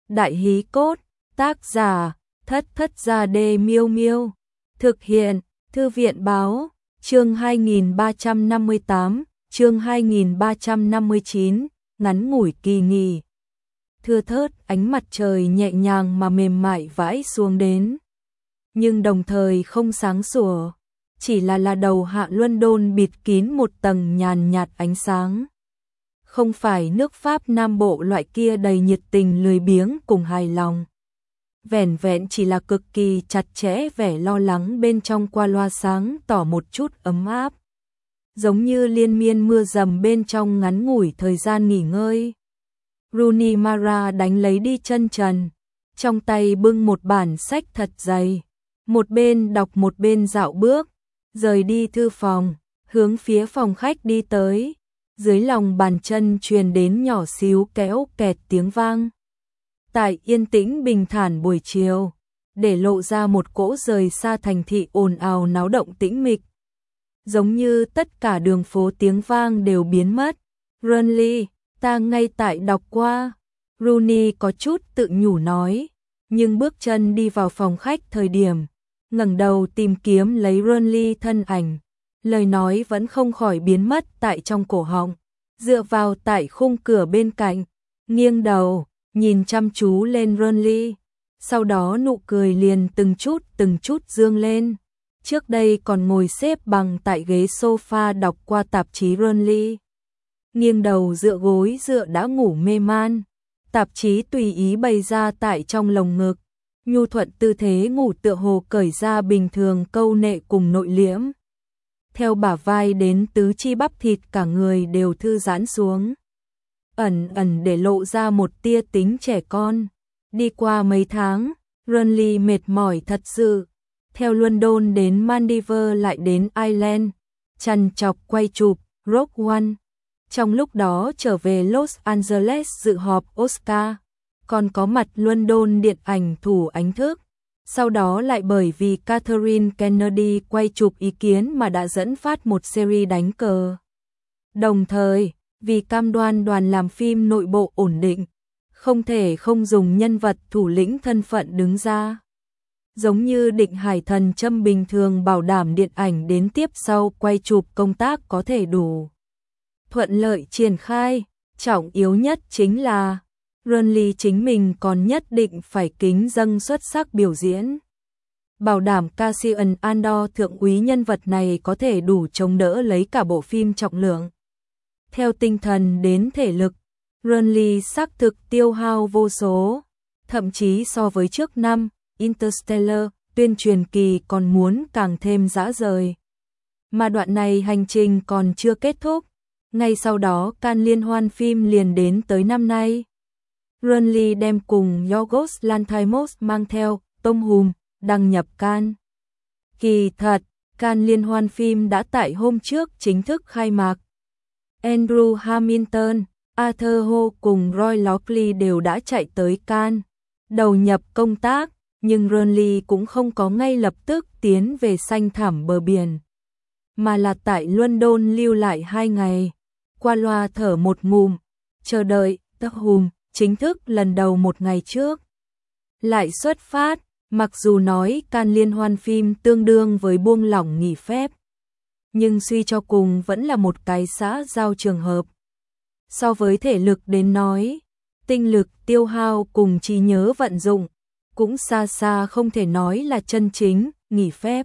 Đại hí cốt, tác giả, Thất Thất Gia Đê Miêu Miêu. Thực hiện, Thư viện báo, chương 2358, chương 2359, ngắn ngủi kỳ nghỉ. Thưa thớt, ánh mặt trời nhẹ nhàng mà mềm mại vãi xuống đến. Nhưng đồng thời không sáng sủa, chỉ là đầu hạ London bịt kín một tầng nhàn nhạt ánh sáng. Không phải nước Pháp Nam Bộ loại kia đầy nhiệt tình lười biếng cùng hài lòng. Vẻn vẹn chỉ là cực kỳ chặt chẽ vẻ lo lắng bên trong qua loa sáng tỏ một chút ấm áp. Giống như liên miên mưa dầm bên trong ngắn ngủi thời gian nghỉ ngơi. Rooney Mara đánh lấy đi chân trần, trong tay bưng một bản sách thật dày. Một bên đọc một bên dạo bước, rời đi thư phòng, hướng phía phòng khách đi tới. Dưới lòng bàn chân truyền đến nhỏ xíu kéo kẹt tiếng vang. Tại yên tĩnh bình thản buổi chiều, để lộ ra một cỗ rời xa thành thị ồn ào náo động tĩnh mịch. Giống như tất cả đường phố tiếng vang đều biến mất. Burnley, ta ngay tại đọc qua. Rooney có chút tự nhủ nói, nhưng bước chân đi vào phòng khách thời điểm, ngẩng đầu tìm kiếm lấy Burnley thân ảnh. Lời nói vẫn không khỏi biến mất tại trong cổ họng, dựa vào tại khung cửa bên cạnh, nghiêng đầu, nhìn chăm chú lên Burnley, sau đó nụ cười liền từng chút dương lên. Trước đây còn ngồi xếp bằng tại ghế sofa đọc qua tạp chí Burnley. Nghiêng đầu dựa gối dựa đã ngủ mê man, tạp chí tùy ý bày ra tại trong lồng ngực, nhu thuận tư thế ngủ tựa hồ cởi ra bình thường câu nệ cùng nội liễm. Theo bả vai đến tứ chi bắp thịt cả người đều thư giãn xuống. Ẩn ẩn để lộ ra một tia tính trẻ con. Đi qua mấy tháng, Burnley mệt mỏi thật sự. Theo London đến Maldives lại đến Ireland, trằn trọc quay chụp Rogue One. Trong lúc đó trở về Los Angeles dự họp Oscar, còn có mặt London điện ảnh thủ ánh thức. Sau đó lại bởi vì Catherine Kennedy quay chụp ý kiến mà đã dẫn phát một series đánh cờ. Đồng thời, vì cam đoan đoàn làm phim nội bộ ổn định, không thể không dùng nhân vật thủ lĩnh thân phận đứng ra. Giống như Định Hải Thần Châm bình thường bảo đảm điện ảnh đến tiếp sau quay chụp công tác có thể đủ thuận lợi triển khai. Trọng yếu nhất chính là Burnley chính mình còn nhất định phải kính dâng xuất sắc biểu diễn. Bảo đảm Cassian Andor thượng úy nhân vật này có thể đủ chống đỡ lấy cả bộ phim trọng lượng. Theo tinh thần đến thể lực, Burnley xác thực tiêu hao vô số. Thậm chí so với trước năm, Interstellar, tuyên truyền kỳ còn muốn càng thêm dã rời. Mà đoạn này hành trình còn chưa kết thúc. Ngay sau đó Cannes liên hoan phim liền đến tới năm nay. Burnley đem cùng Yorgos Lanthimos mang theo Tom Hum đăng nhập Cannes. Kỳ thật, Cannes liên hoan phim đã tại hôm trước chính thức khai mạc. Andrew Hamilton, Arthur Ho cùng Roy Lockley đều đã chạy tới Cannes, đầu nhập công tác, nhưng Burnley cũng không có ngay lập tức tiến về xanh thảm bờ biển, mà là tại London lưu lại 2 ngày, qua loa thở một ngụm, chờ đợi Tom Hum chính thức lần đầu một ngày trước lại xuất phát. Mặc dù nói Cannes liên hoan phim tương đương với buông lỏng nghỉ phép, nhưng suy cho cùng vẫn là một cái xã giao trường hợp. So với thể lực đến nói, tinh lực tiêu hao cùng trí nhớ vận dụng, cũng xa xa không thể nói là chân chính nghỉ phép.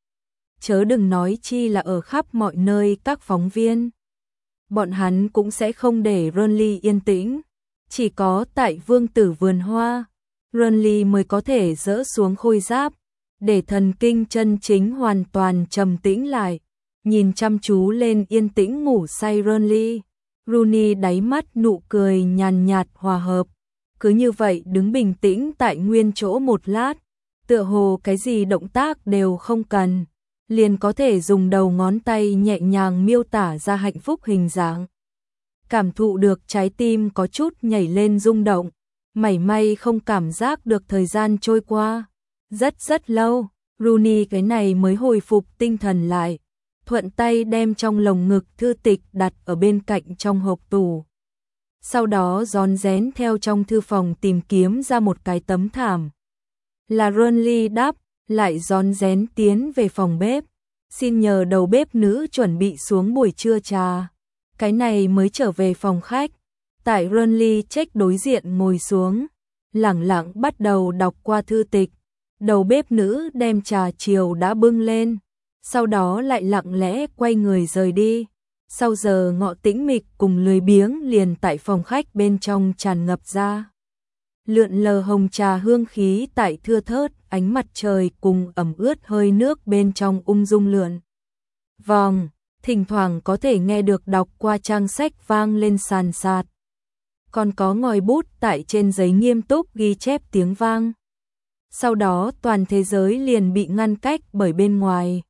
Chớ đừng nói chi là ở khắp mọi nơi các phóng viên. Bọn hắn cũng sẽ không để Burnley yên tĩnh. Chỉ có tại Vương tử vườn hoa, Burnley mới có thể dỡ xuống khôi giáp, để thần kinh chân chính hoàn toàn trầm tĩnh lại. Nhìn chăm chú lên yên tĩnh ngủ say Burnley, Rooney đáy mắt nụ cười nhàn nhạt hòa hợp. Cứ như vậy đứng bình tĩnh tại nguyên chỗ một lát, tựa hồ cái gì động tác đều không cần, liền có thể dùng đầu ngón tay nhẹ nhàng miêu tả ra hạnh phúc hình dáng. Cảm thụ được trái tim có chút nhảy lên rung động, mảy may không cảm giác được thời gian trôi qua. Rất lâu, Rooney cái này mới hồi phục tinh thần lại, thuận tay đem trong lồng ngực thư tịch đặt ở bên cạnh trong hộp tủ. sau đó rón rén theo trong thư phòng tìm kiếm ra một cái tấm thảm. Là Runly đáp, lại rón rén tiến về phòng bếp, xin nhờ đầu bếp nữ chuẩn bị xuống buổi trưa trà. Cái này mới trở về phòng khách, tại Runly check đối diện ngồi xuống, lẳng lặng bắt đầu đọc qua thư tịch. Đầu bếp nữ đem trà chiều đã bưng lên, sau đó lại lặng lẽ quay người rời đi. Sau giờ ngọ tĩnh mịch cùng lười biếng liền tại phòng khách bên trong tràn ngập ra. Lượn lờ hồng trà hương khí tại thưa thớt ánh mặt trời cùng ẩm ướt hơi nước bên trong ung dung lượn vòng, thỉnh thoảng có thể nghe được đọc qua trang sách vang lên sàn sạt. Còn có ngòi bút tại trên giấy nghiêm túc ghi chép tiếng vang. Sau đó toàn thế giới liền bị ngăn cách bởi bên ngoài.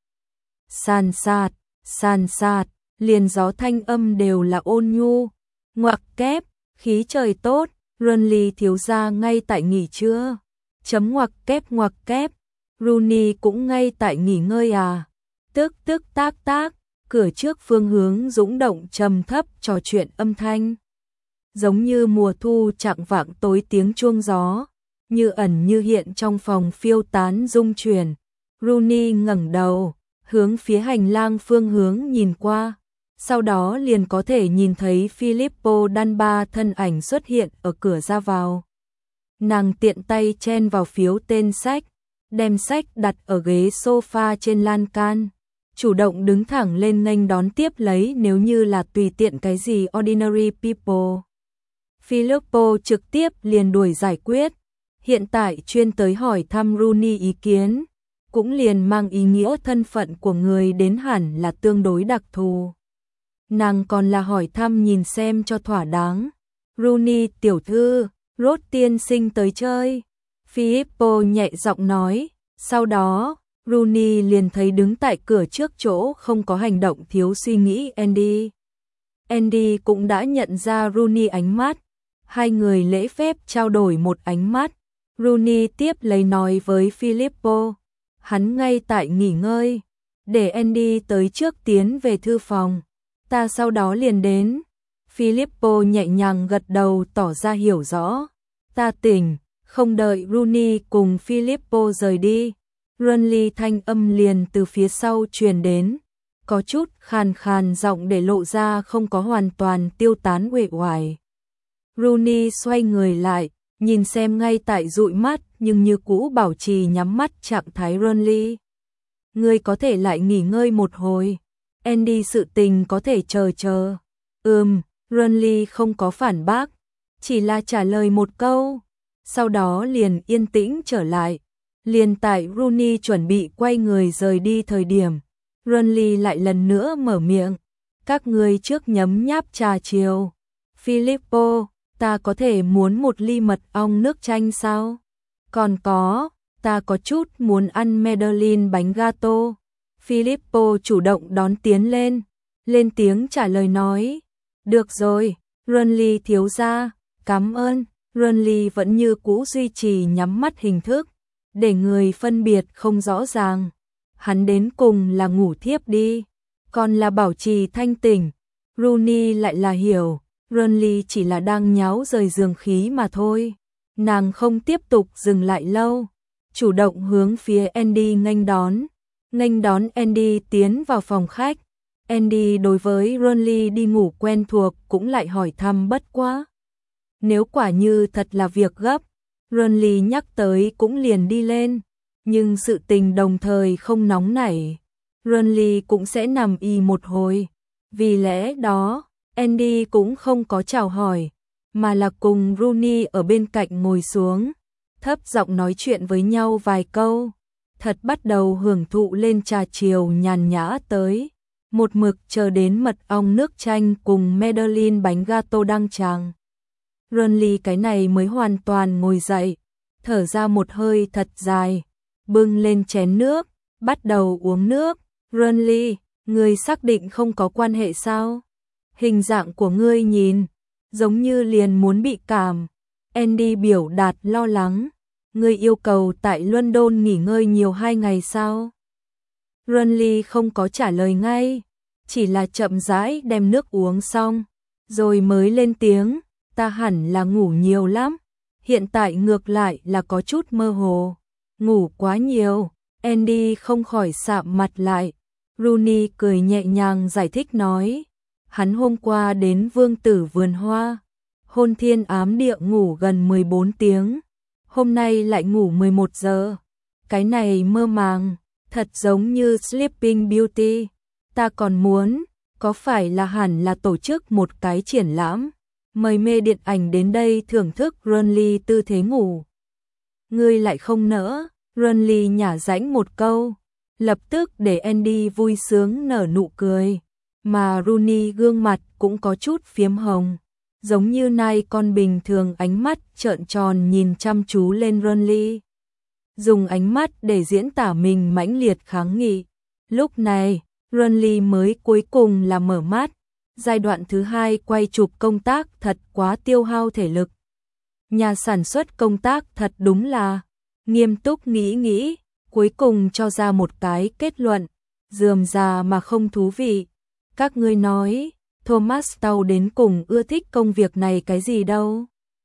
Sàn sạt, liền gió thanh âm đều là ôn nhu. Ngoặc kép, khí trời tốt, Runly thiếu gia ngay tại nghỉ trưa. Chấm ngoặc kép, Rooney cũng ngay tại nghỉ ngơi à. Tức tác, cửa trước phương hướng dũng động trầm thấp trò chuyện âm thanh. Giống như mùa thu chạng vạng tối tiếng chuông gió, như ẩn như hiện trong phòng phiêu tán rung chuyển. Rooney ngẩng đầu, hướng phía hành lang phương hướng nhìn qua, sau đó liền có thể nhìn thấy Filippo Danba thân ảnh xuất hiện ở cửa ra vào. Nàng tiện tay chen vào phiếu tên sách, đem sách đặt ở ghế sofa trên lan can, chủ động đứng thẳng lên nghênh đón tiếp lấy nếu như là tùy tiện cái gì ordinary people. Filippo trực tiếp liền đuổi giải quyết, hiện tại chuyên tới hỏi thăm Rooney ý kiến, cũng liền mang ý nghĩa thân phận của người đến hẳn là tương đối đặc thù. Nàng còn là hỏi thăm nhìn xem cho thỏa đáng. Rooney tiểu thư, Rốt tiên sinh tới chơi. Filippo nhẹ giọng nói, sau đó, Rooney liền thấy đứng tại cửa trước chỗ không có hành động thiếu suy nghĩ Andy. Andy cũng đã nhận ra Rooney ánh mắt, hai người lễ phép trao đổi một ánh mắt. Rooney tiếp lấy nói với Filippo, hắn ngay tại nghỉ ngơi, để Andy tới trước tiến về thư phòng, ta sau đó liền đến. Filippo nhẹ nhàng gật đầu tỏ ra hiểu rõ. Ta tỉnh. Không đợi Rooney cùng Filippo rời đi, Runly thanh âm liền từ phía sau truyền đến, có chút khàn khàn giọng để lộ ra không có hoàn toàn tiêu tán uể oải. Rooney xoay người lại, nhìn xem ngay tại dụi mắt nhưng như cũ bảo trì nhắm mắt trạng thái Runly. Ngươi có thể lại nghỉ ngơi một hồi, Andy sự tình có thể chờ. Runly không có phản bác, chỉ là trả lời một câu, sau đó liền yên tĩnh trở lại. Liền tại Rooney chuẩn bị quay người rời đi thời điểm, Runly lại lần nữa mở miệng, các ngươi trước nhấm nháp trà chiều. Filippo, ta có thể muốn một ly mật ong nước chanh sao? Còn có, ta có chút muốn ăn Madeleine bánh gato. Filippo chủ động đón tiến lên tiếng trả lời nói, được rồi, Runly thiếu gia, cảm ơn. Runly vẫn như cũ duy trì nhắm mắt hình thức, để người phân biệt không rõ ràng. Hắn đến cùng là ngủ thiếp đi, còn là bảo trì thanh tỉnh. Rooney lại là hiểu, Runly chỉ là đang nháo rời giường khí mà thôi. Nàng không tiếp tục dừng lại lâu, chủ động hướng phía Andy nghênh đón Andy tiến vào phòng khách. Andy đối với Runly đi ngủ quen thuộc cũng lại hỏi thăm bất quá. Nếu quả như thật là việc gấp, Runly nhắc tới cũng liền đi lên, nhưng sự tình đồng thời không nóng nảy, Runly cũng sẽ nằm y một hồi. Vì lẽ đó, Andy cũng không có chào hỏi, mà là cùng Rooney ở bên cạnh ngồi xuống, thấp giọng nói chuyện với nhau vài câu, thật bắt đầu hưởng thụ lên trà chiều nhàn nhã tới, một mực chờ đến mật ong nước chanh cùng Madeleine bánh gato đăng tràng. Runly cái này mới hoàn toàn ngồi dậy, thở ra một hơi thật dài, bưng lên chén nước, bắt đầu uống nước. Runly, ngươi xác định không có quan hệ sao? Hình dạng của ngươi nhìn, giống như liền muốn bị cảm. Andy biểu đạt lo lắng, ngươi yêu cầu tại London nghỉ ngơi nhiều 2 ngày sao? Runly không có trả lời ngay, chỉ là chậm rãi đem nước uống xong, rồi mới lên tiếng. ta hẳn là ngủ nhiều lắm, hiện tại ngược lại là có chút mơ hồ. Ngủ quá nhiều, Andy không khỏi sạm mặt lại. Rooney cười nhẹ nhàng giải thích nói, hắn hôm qua đến Vương Tử Vườn Hoa, hôn thiên ám địa ngủ gần 14 tiếng, hôm nay lại ngủ 11 giờ. Cái này mơ màng, thật giống như Sleeping Beauty. Ta còn muốn, có phải là hẳn là tổ chức một cái triển lãm, mời mê điện ảnh đến đây thưởng thức Renly tư thế ngủ. Ngươi lại không nỡ, Renly nhả rãnh một câu, lập tức để Andy vui sướng nở nụ cười, mà Rooney gương mặt cũng có chút phiếm hồng, giống như nai con bình thường ánh mắt trợn tròn nhìn chăm chú lên Renly. Dùng ánh mắt để diễn tả mình mãnh liệt kháng nghị. Lúc này, Renly mới cuối cùng là mở mắt. Giai đoạn thứ 2 quay chụp công tác thật quá tiêu hao thể lực. Nhà sản xuất công tác thật đúng là nghiêm túc nghĩ, cuối cùng cho ra một cái kết luận, rườm rà mà không thú vị. Các ngươi nói, Thomas Tau đến cùng ưa thích công việc này cái gì đâu.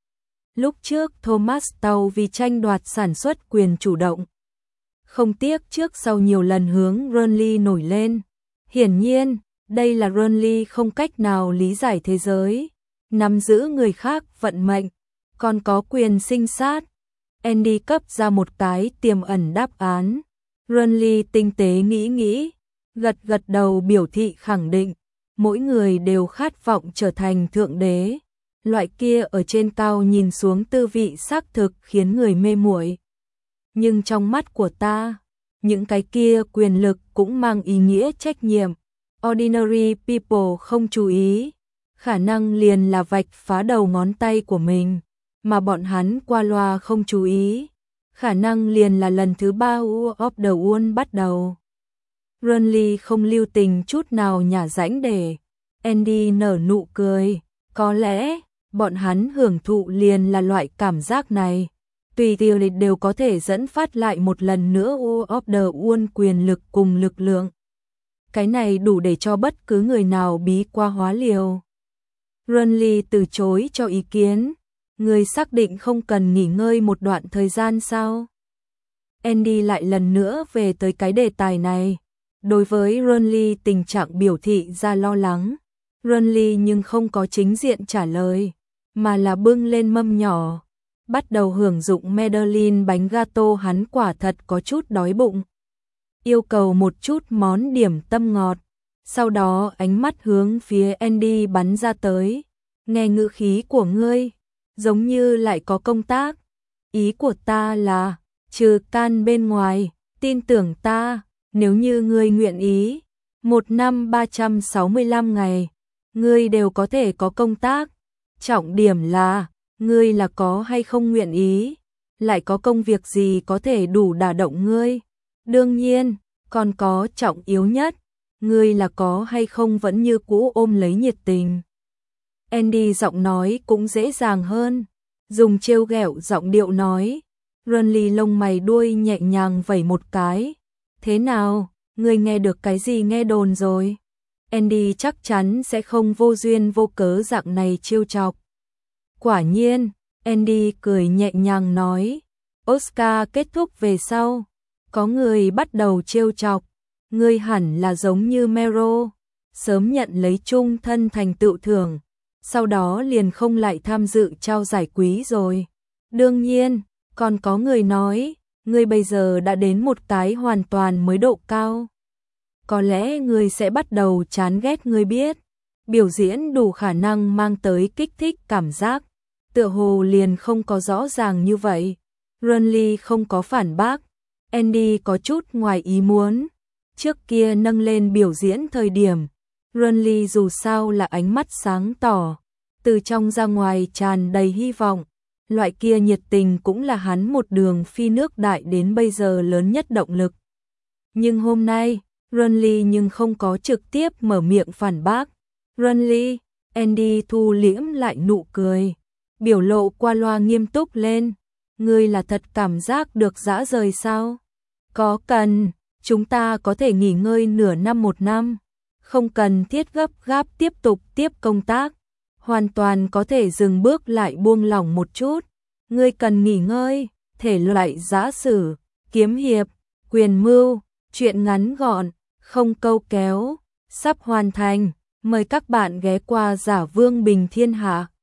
Lúc trước Thomas Tau vì tranh đoạt sản xuất quyền chủ động, không tiếc trước sau nhiều lần hướng Renly nổi lên. Hiển nhiên, đây là Renly không cách nào lý giải thế giới, nắm giữ người khác vận mệnh, còn có quyền sinh sát. Andy cấp ra một cái tiềm ẩn đáp án. Renly tinh tế nghĩ, gật đầu biểu thị khẳng định, mỗi người đều khát vọng trở thành thượng đế. Loại kia ở trên cao nhìn xuống tư vị xác thực khiến người mê muội. Nhưng trong mắt của ta, những cái kia quyền lực cũng mang ý nghĩa trách nhiệm. Ordinary people không chú ý, khả năng liền là vạch phá đầu ngón tay của mình, mà bọn hắn qua loa không chú ý, khả năng liền là lần thứ 3 of the Wall bắt đầu. Renly không lưu tình chút nào nhả rãnh để Andy nở nụ cười, có lẽ bọn hắn hưởng thụ liền là loại cảm giác này. Tùy tiêu lịch đều có thể dẫn phát lại một lần nữa of the Wall quyền lực cùng lực lượng. Cái này đủ để cho bất cứ người nào bí qua hóa liều. Renly từ chối cho ý kiến. Người xác định không cần nghỉ ngơi một đoạn thời gian sao? Andy lại lần nữa về tới cái đề tài này. Đối với Renly tình trạng biểu thị ra lo lắng. Renly nhưng không có chính diện trả lời, mà là bưng lên mâm nhỏ, bắt đầu hưởng dụng Madeleine bánh gato. Hắn quả thật có chút đói bụng, yêu cầu một chút món điểm tâm ngọt. Sau đó ánh mắt hướng phía Andy bắn ra tới. Nghe ngữ khí của ngươi, giống như lại có công tác. Ý của ta là, trừ can bên ngoài, tin tưởng ta, nếu như ngươi nguyện ý, 1 năm 365 ngày, ngươi đều có thể có công tác. Trọng điểm là, ngươi là có hay không nguyện ý, lại có công việc gì có thể đủ đả động ngươi. Đương nhiên, còn có trọng yếu nhất, ngươi là có hay không vẫn như cũ ôm lấy nhiệt tình. Andy giọng nói cũng dễ dàng hơn, dùng trêu ghẹo giọng điệu nói. Renly lông mày đuôi nhẹ nhàng vẩy một cái. Thế nào, ngươi nghe được cái gì nghe đồn rồi? Andy chắc chắn sẽ không vô duyên vô cớ dạng này trêu chọc. Quả nhiên, Andy cười nhẹ nhàng nói. Oscar kết thúc về sau, có người bắt đầu trêu chọc. Ngươi hẳn là giống như Mero, sớm nhận lấy chung thân thành tựu thưởng, sau đó liền không lại tham dự trao giải quý rồi. Đương nhiên, còn có người nói, ngươi bây giờ đã đến một cái hoàn toàn mới độ cao. Có lẽ ngươi sẽ bắt đầu chán ghét. Ngươi biết, biểu diễn đủ khả năng mang tới kích thích cảm giác, tựa hồ liền không có rõ ràng như vậy. Renly không có phản bác. Andy có chút ngoài ý muốn. Trước kia nâng lên biểu diễn thời điểm, Renly dù sao là ánh mắt sáng tỏ, từ trong ra ngoài tràn đầy hy vọng. Loại kia nhiệt tình cũng là hắn một đường phi nước đại đến bây giờ lớn nhất động lực. Nhưng hôm nay, Renly nhưng không có trực tiếp mở miệng phản bác. Renly, Andy thu liễm lại nụ cười, biểu lộ qua loa nghiêm túc lên. Ngươi là thật cảm giác được dã rời sao? Có cần, chúng ta có thể nghỉ ngơi nửa năm 1 năm, không cần thiết gấp gáp tiếp tục tiếp công tác. hoàn toàn có thể dừng bước lại buông lỏng một chút. Ngươi cần nghỉ ngơi, thể loại giã sử, kiếm hiệp, quyền mưu, truyện ngắn gọn, không câu kéo, sắp hoàn thành. Mời các bạn ghé qua Giả Vương Bình Thiên Hạ.